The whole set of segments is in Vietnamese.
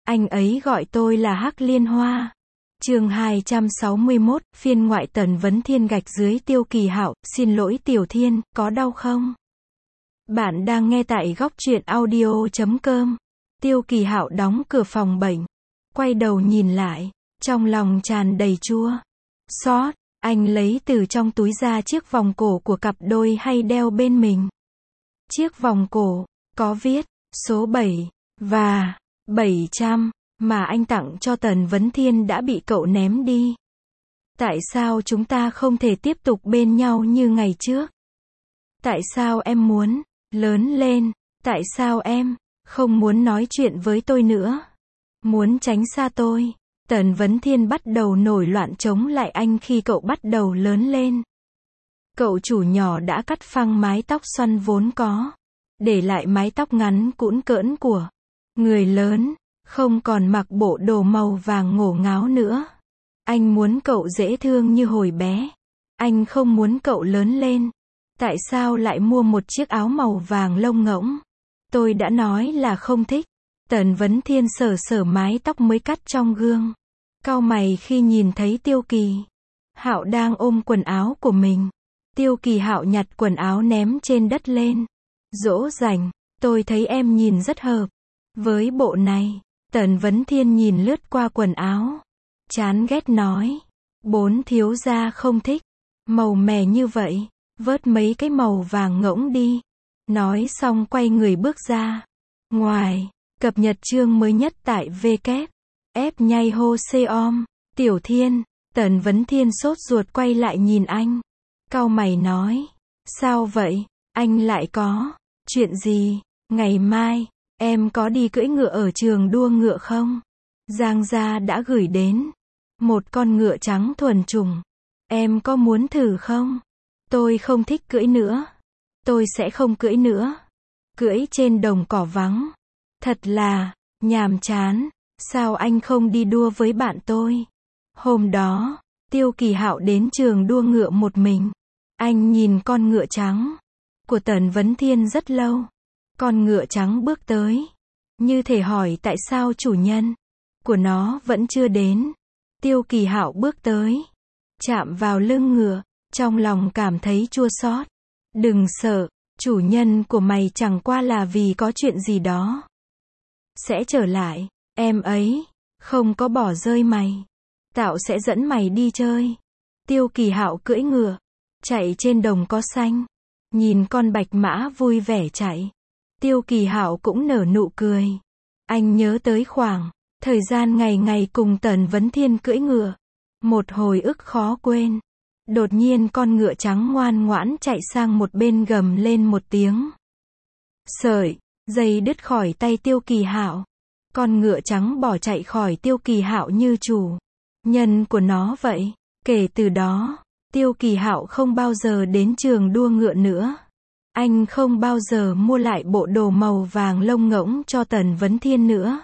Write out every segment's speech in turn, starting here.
Anh ấy gọi tôi là Hắc Liên Hoa. Chương 261, phiên ngoại. Tần Vấn Thiên gạch dưới Tiêu Kỳ Hạo, xin lỗi Tiểu Thiên, có đau không? Bạn đang nghe tại góc truyện audio.com. Tiêu Kỳ Hạo đóng cửa phòng bệnh, quay đầu nhìn lại, trong lòng tràn đầy chua xót. Anh lấy từ trong túi ra chiếc vòng cổ của cặp đôi hay đeo bên mình. Chiếc vòng cổ có viết số 7 và 700 mà anh tặng cho Tần Vấn Thiên đã bị cậu ném đi. Tại sao chúng ta không thể tiếp tục bên nhau như ngày trước? Tại sao em muốn lớn lên? Tại sao em không muốn nói chuyện với tôi nữa? Muốn tránh xa tôi? Tần Vấn Thiên bắt đầu nổi loạn chống lại anh khi cậu bắt đầu lớn lên. Cậu chủ nhỏ đã cắt phăng mái tóc xoăn vốn có, để lại mái tóc ngắn cũn cỡn của người lớn, không còn mặc bộ đồ màu vàng ngổ ngáo nữa. Anh muốn cậu dễ thương như hồi bé. Anh không muốn cậu lớn lên. Tại sao lại mua một chiếc áo màu vàng lông ngỗng? Tôi đã nói là không thích. Tần Vấn Thiên sờ sờ mái tóc mới cắt trong gương, cau mày khi nhìn thấy Tiêu Kỳ Hạo đang ôm quần áo của mình. Tiêu Kỳ Hạo nhặt quần áo ném trên đất lên. Dỗ dành, tôi thấy em nhìn rất hợp với bộ này. Tần Vấn Thiên nhìn lướt qua quần áo, chán ghét nói, bốn thiếu gia không thích màu mè như vậy, vớt mấy cái màu vàng ngỗng đi. Nói xong quay người bước ra ngoài. Cập nhật chương mới nhất tại WF nhây hô com. Tiểu Thiên. Tần Vấn Thiên sốt ruột quay lại nhìn anh, cau mày nói, sao vậy? Anh lại có chuyện gì? Ngày mai em có đi cưỡi ngựa ở trường đua ngựa không? Giang gia đã gửi đến một con ngựa trắng thuần chủng. Em có muốn thử không? Tôi không thích cưỡi nữa. Tôi sẽ không cưỡi nữa. Cưỡi trên đồng cỏ vắng thật là nhàm chán. Sao anh không đi đua với bạn tôi? Hôm đó, Tiêu Kỳ Hạo đến trường đua ngựa một mình. Anh nhìn con ngựa trắng của Tần Vấn Thiên rất lâu. Con ngựa trắng bước tới, như thể hỏi tại sao chủ nhân của nó vẫn chưa đến. Tiêu Kỳ Hạo bước tới, chạm vào lưng ngựa, trong lòng cảm thấy chua xót. Đừng sợ, chủ nhân của mày chẳng qua là vì có chuyện gì đó sẽ trở lại. Em ấy không có bỏ rơi mày. Tạo sẽ dẫn mày đi chơi. Tiêu Kỳ Hạo cưỡi ngựa, chạy trên đồng cỏ xanh. Nhìn con bạch mã vui vẻ chạy, Tiêu Kỳ Hạo cũng nở nụ cười. Anh nhớ tới khoảng thời gian ngày ngày cùng Tần Vấn Thiên cưỡi ngựa. Một hồi ức khó quên. Đột nhiên con ngựa trắng ngoan ngoãn chạy sang một bên gầm lên một tiếng. Sợi dây đứt khỏi tay Tiêu Kỳ Hạo. Con ngựa trắng bỏ chạy khỏi Tiêu Kỳ Hạo như chủ nhân của nó vậy. Kể từ đó, Tiêu Kỳ Hạo không bao giờ đến trường đua ngựa nữa. Anh không bao giờ mua lại bộ đồ màu vàng lông ngỗng cho Tần Vấn Thiên nữa.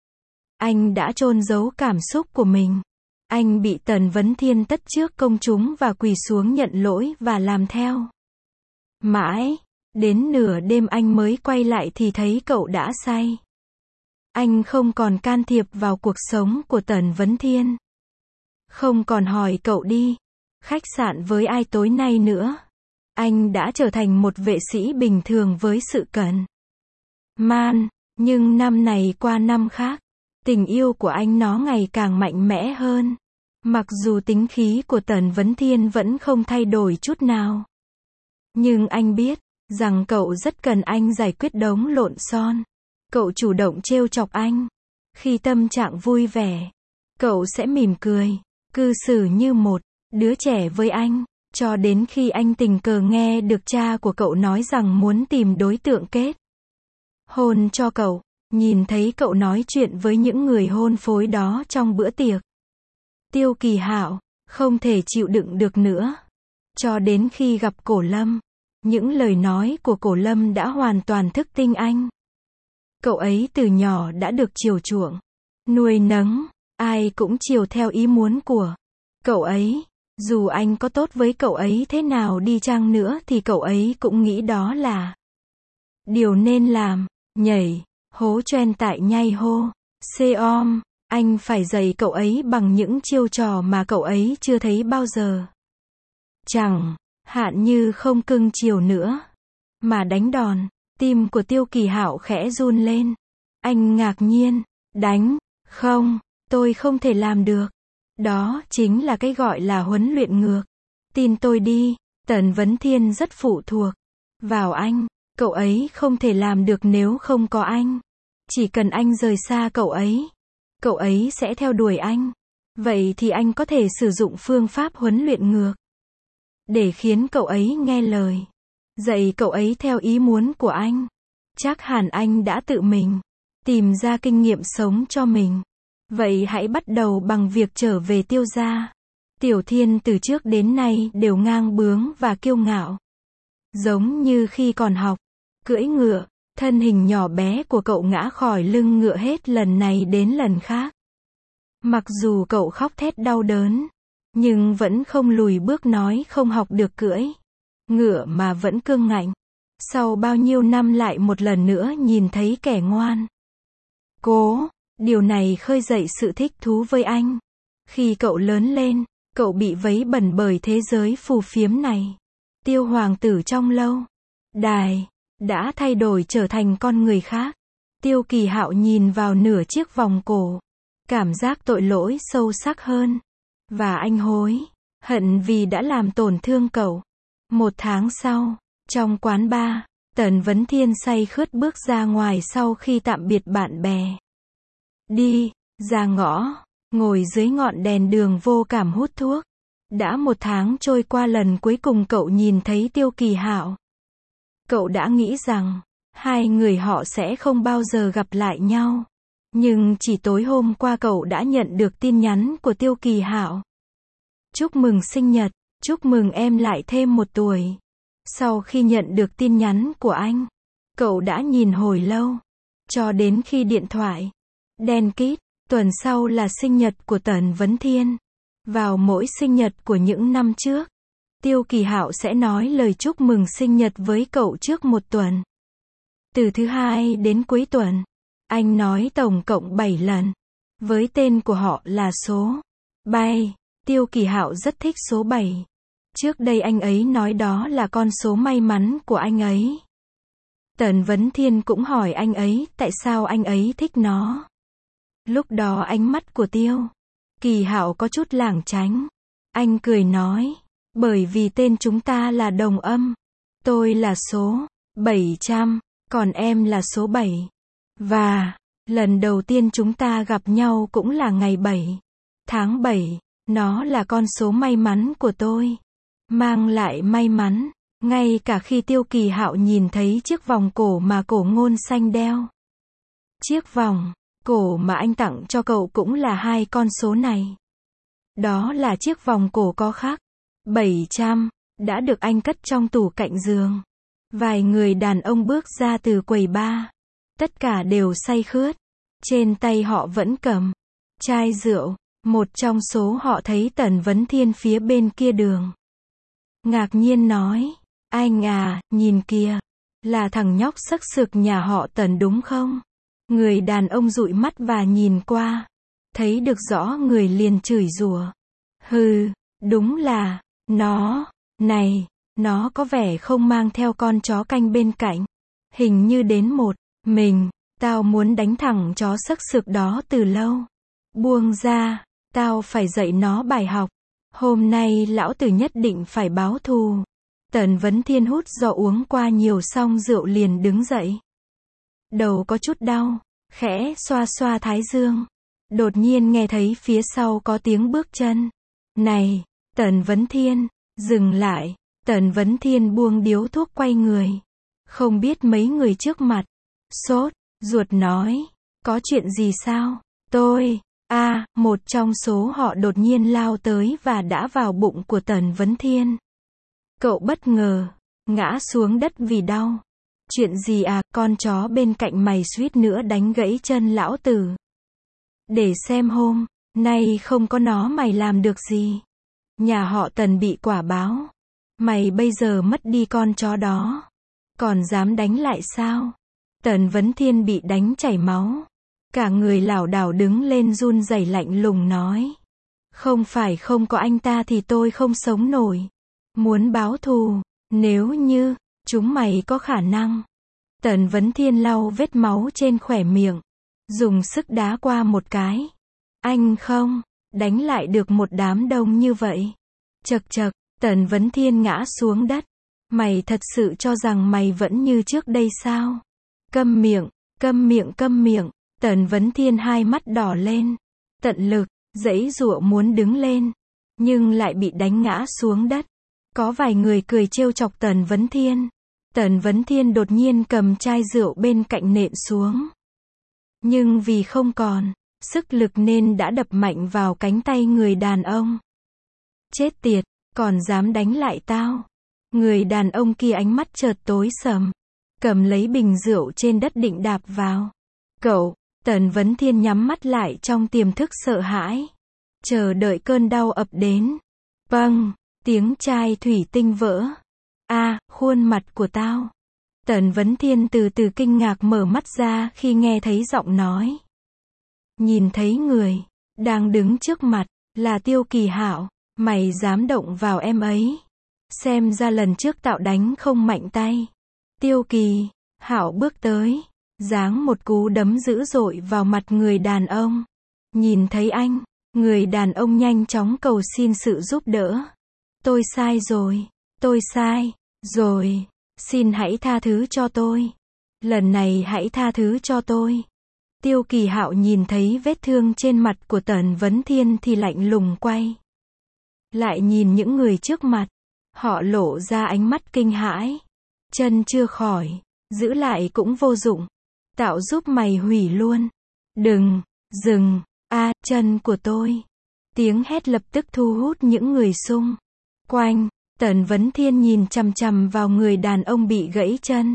Anh đã chôn giấu cảm xúc của mình. Anh bị Tần Vấn Thiên tất trước công chúng và quỳ xuống nhận lỗi và làm theo. Mãi đến nửa đêm anh mới quay lại thì thấy cậu đã say. Anh không còn can thiệp vào cuộc sống của Tần Vấn Thiên. Không còn hỏi cậu đi khách sạn với ai tối nay nữa. Anh đã trở thành một vệ sĩ bình thường với sự cẩn man. Nhưng năm này qua năm khác, tình yêu của anh nó ngày càng mạnh mẽ hơn. Mặc dù tính khí của Tần Vấn Thiên vẫn không thay đổi chút nào. Nhưng anh biết rằng cậu rất cần anh giải quyết đống lộn xon. Cậu chủ động trêu chọc anh. Khi tâm trạng vui vẻ, cậu sẽ mỉm cười, cư xử như một đứa trẻ với anh. Cho đến khi anh tình cờ nghe được cha của cậu nói rằng muốn tìm đối tượng kết hôn cho cậu. Nhìn thấy cậu nói chuyện với những người hôn phối đó trong bữa tiệc. Tiêu Kỳ Hạo không thể chịu đựng được nữa. Cho đến khi gặp Cổ Lâm, những lời nói của Cổ Lâm đã hoàn toàn thức tỉnh anh. Cậu ấy từ nhỏ đã được chiều chuộng, nuôi nấng, ai cũng chiều theo ý muốn của cậu ấy. Dù anh có tốt với cậu ấy thế nào đi chăng nữa thì cậu ấy cũng nghĩ đó là điều nên làm. Nhảy hố choen tại nhây hô Seom, anh phải dạy cậu ấy bằng những chiêu trò mà cậu ấy chưa thấy bao giờ. Chẳng hạn như không cưng chiều nữa, mà đánh đòn. Tim của Tiêu Kỳ Hạo khẽ run lên. Anh ngạc nhiên. Đánh? Không, tôi không thể làm được. Đó chính là cái gọi là huấn luyện ngược. Tin tôi đi, Tần Vấn Thiên rất phụ thuộc vào anh. Cậu ấy không thể làm được nếu không có anh. Chỉ cần anh rời xa cậu ấy sẽ theo đuổi anh. Vậy thì anh có thể sử dụng phương pháp huấn luyện ngược để khiến cậu ấy nghe lời. Dạy cậu ấy theo ý muốn của anh. Chắc hẳn anh đã tự mình tìm ra kinh nghiệm sống cho mình. Vậy hãy bắt đầu bằng việc trở về Tiêu gia. Tiểu Thiên từ trước đến nay đều ngang bướng và kiêu ngạo. Giống như khi còn học, cưỡi ngựa, thân hình nhỏ bé của cậu ngã khỏi lưng ngựa hết lần này đến lần khác. Mặc dù cậu khóc thét đau đớn, nhưng vẫn không lùi bước nói không học được cưỡi ngựa mà vẫn cương ngạnh. Sau bao nhiêu năm lại một lần nữa nhìn thấy kẻ ngoan cố, điều này khơi dậy sự thích thú với anh. Khi cậu lớn lên, cậu bị vấy bẩn bởi thế giới phù phiếm này. Tiêu hoàng tử trong lâu đài đã thay đổi trở thành con người khác. Tiêu Kỳ Hạo nhìn vào nửa chiếc vòng cổ, cảm giác tội lỗi sâu sắc hơn, và anh hối hận vì đã làm tổn thương cậu. 1 tháng sau, trong quán bar, Tần Vấn Thiên say khướt bước ra ngoài sau khi tạm biệt bạn bè. Đi ra ngõ, ngồi dưới ngọn đèn đường vô cảm hút thuốc. Đã 1 tháng trôi qua lần cuối cùng cậu nhìn thấy Tiêu Kỳ Hạo. Cậu đã nghĩ rằng hai người họ sẽ không bao giờ gặp lại nhau. Nhưng chỉ tối hôm qua cậu đã nhận được tin nhắn của Tiêu Kỳ Hạo. Chúc mừng sinh nhật, chúc mừng em lại thêm 1 tuổi. Sau khi nhận được tin nhắn của anh, cậu đã nhìn hồi lâu, cho đến khi điện thoại đen kít. Tuần sau là sinh nhật của Tần Vấn Thiên. Vào mỗi sinh nhật của những năm trước, Tiêu Kỳ Hạo sẽ nói lời chúc mừng sinh nhật với cậu trước 1 tuần. Từ thứ Hai đến cuối tuần, anh nói tổng cộng 7 lần. Với tên của họ là số 7. Tiêu Kỳ Hạo rất thích số 7. Trước đây anh ấy nói đó là con số may mắn của anh ấy. Tần Vấn Thiên cũng hỏi anh ấy tại sao anh ấy thích nó. Lúc đó ánh mắt của Tiêu Kỳ Hạo có chút lảng tránh. Anh cười nói, bởi vì tên chúng ta là đồng âm. Tôi là số 700, còn em là số 7. Và lần đầu tiên chúng ta gặp nhau cũng là ngày 7 tháng 7. Nó là con số may mắn của tôi. Mang lại may mắn, ngay cả khi Tiêu Kỳ Hạo nhìn thấy chiếc vòng cổ mà Cổ Ngôn Xanh đeo. Chiếc vòng cổ mà anh tặng cho cậu cũng là 2 con số này. Đó là chiếc vòng cổ có khắc 700, đã được anh cất trong tủ cạnh giường. Vài người đàn ông bước ra từ quầy bar. Tất cả đều say khướt. Trên tay họ vẫn cầm chai rượu. Một trong số họ thấy Tần Vấn Thiên phía bên kia đường. Ngạc nhiên nói, anh à, nhìn kìa, là thằng nhóc xấc xực nhà họ Tần đúng không? Người đàn ông dụi mắt và nhìn qua. Thấy được rõ người liền chửi rủa. Hừ, đúng là, này, nó có vẻ không mang theo con chó canh bên cạnh. Hình như đến một mình, tao muốn đánh thẳng chó xấc xực đó từ lâu. Buông ra, tao phải dạy nó bài học. Hôm nay lão tử nhất định phải báo thù. Tần Vấn Thiên hút do uống qua nhiều xong rượu liền đứng dậy. Đầu có chút đau, khẽ xoa xoa thái dương. Đột nhiên nghe thấy phía sau có tiếng bước chân. Này, Tần Vấn Thiên, dừng lại. Tần Vấn Thiên buông điếu thuốc quay người. Không biết mấy người trước mặt. Sốt ruột nói, có chuyện gì sao? Một trong số họ đột nhiên lao tới và đã vào bụng của Tần Vấn Thiên. Cậu bất ngờ, ngã xuống đất vì đau. Chuyện gì à, con chó bên cạnh mày suýt nữa đánh gãy chân lão tử. Để xem hôm nay không có nó mày làm được gì. Nhà họ Tần bị quả báo. Mày bây giờ mất đi con chó đó. Còn dám đánh lại sao? Tần Vấn Thiên bị đánh chảy máu. Cả người lảo đảo đứng lên run rẩy lạnh lùng nói. Không phải không có anh ta thì tôi không sống nổi. Muốn báo thù, nếu như, chúng mày có khả năng. Tần Vấn Thiên lau vết máu trên khóe miệng. Dùng sức đá qua một cái. Anh không, đánh lại được một đám đông như vậy. Chậc chậc, Tần Vấn Thiên ngã xuống đất. Mày thật sự cho rằng mày vẫn như trước đây sao? Câm miệng, câm miệng, câm miệng. Tần Vấn Thiên hai mắt đỏ lên. Tận lực, giãy giụa muốn đứng lên. Nhưng lại bị đánh ngã xuống đất. Có vài người cười trêu chọc Tần Vấn Thiên. Tần Vấn Thiên đột nhiên cầm chai rượu bên cạnh nện xuống. Nhưng vì không còn sức lực nên đã đập mạnh vào cánh tay người đàn ông. Chết tiệt, còn dám đánh lại tao. Người đàn ông kia ánh mắt chợt tối sầm. Cầm lấy bình rượu trên đất định đạp vào. Cậu, Tần Vấn Thiên nhắm mắt lại trong tiềm thức sợ hãi. Chờ đợi cơn đau ập đến. Bâng, tiếng chai thủy tinh vỡ. Khuôn mặt của tao. Tần Vấn Thiên từ từ kinh ngạc mở mắt ra khi nghe thấy giọng nói. Nhìn thấy người đang đứng trước mặt là Tiêu Kỳ Hạo. Mày dám động vào em ấy. Xem ra lần trước tao đánh không mạnh tay. Tiêu Kỳ Hạo bước tới, giáng một cú đấm dữ dội vào mặt người đàn ông. Nhìn thấy anh, người đàn ông nhanh chóng cầu xin sự giúp đỡ. Tôi sai rồi, tôi sai rồi, xin hãy tha thứ cho tôi. Lần này hãy tha thứ cho tôi. Tiêu Kỳ Hạo nhìn thấy vết thương trên mặt của Tần Vấn Thiên thì lạnh lùng quay lại nhìn những người trước mặt. Họ lộ ra ánh mắt kinh hãi. Chân chưa khỏi, giữ lại cũng vô dụng. Tạo giúp mày hủy luôn. Đừng, dừng, chân của tôi. Tiếng hét lập tức thu hút những người xung quanh. Tần Vấn Thiên nhìn chằm chằm vào người đàn ông bị gãy chân.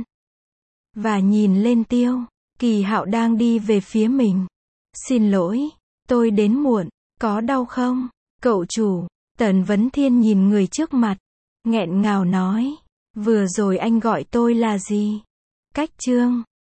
Và nhìn lên Tiêu Kỳ Hạo đang đi về phía mình. Xin lỗi, tôi đến muộn, có đau không? Cậu chủ. Tần Vấn Thiên nhìn người trước mặt. Nghẹn ngào nói. Vừa rồi anh gọi tôi là gì? Cách Trương.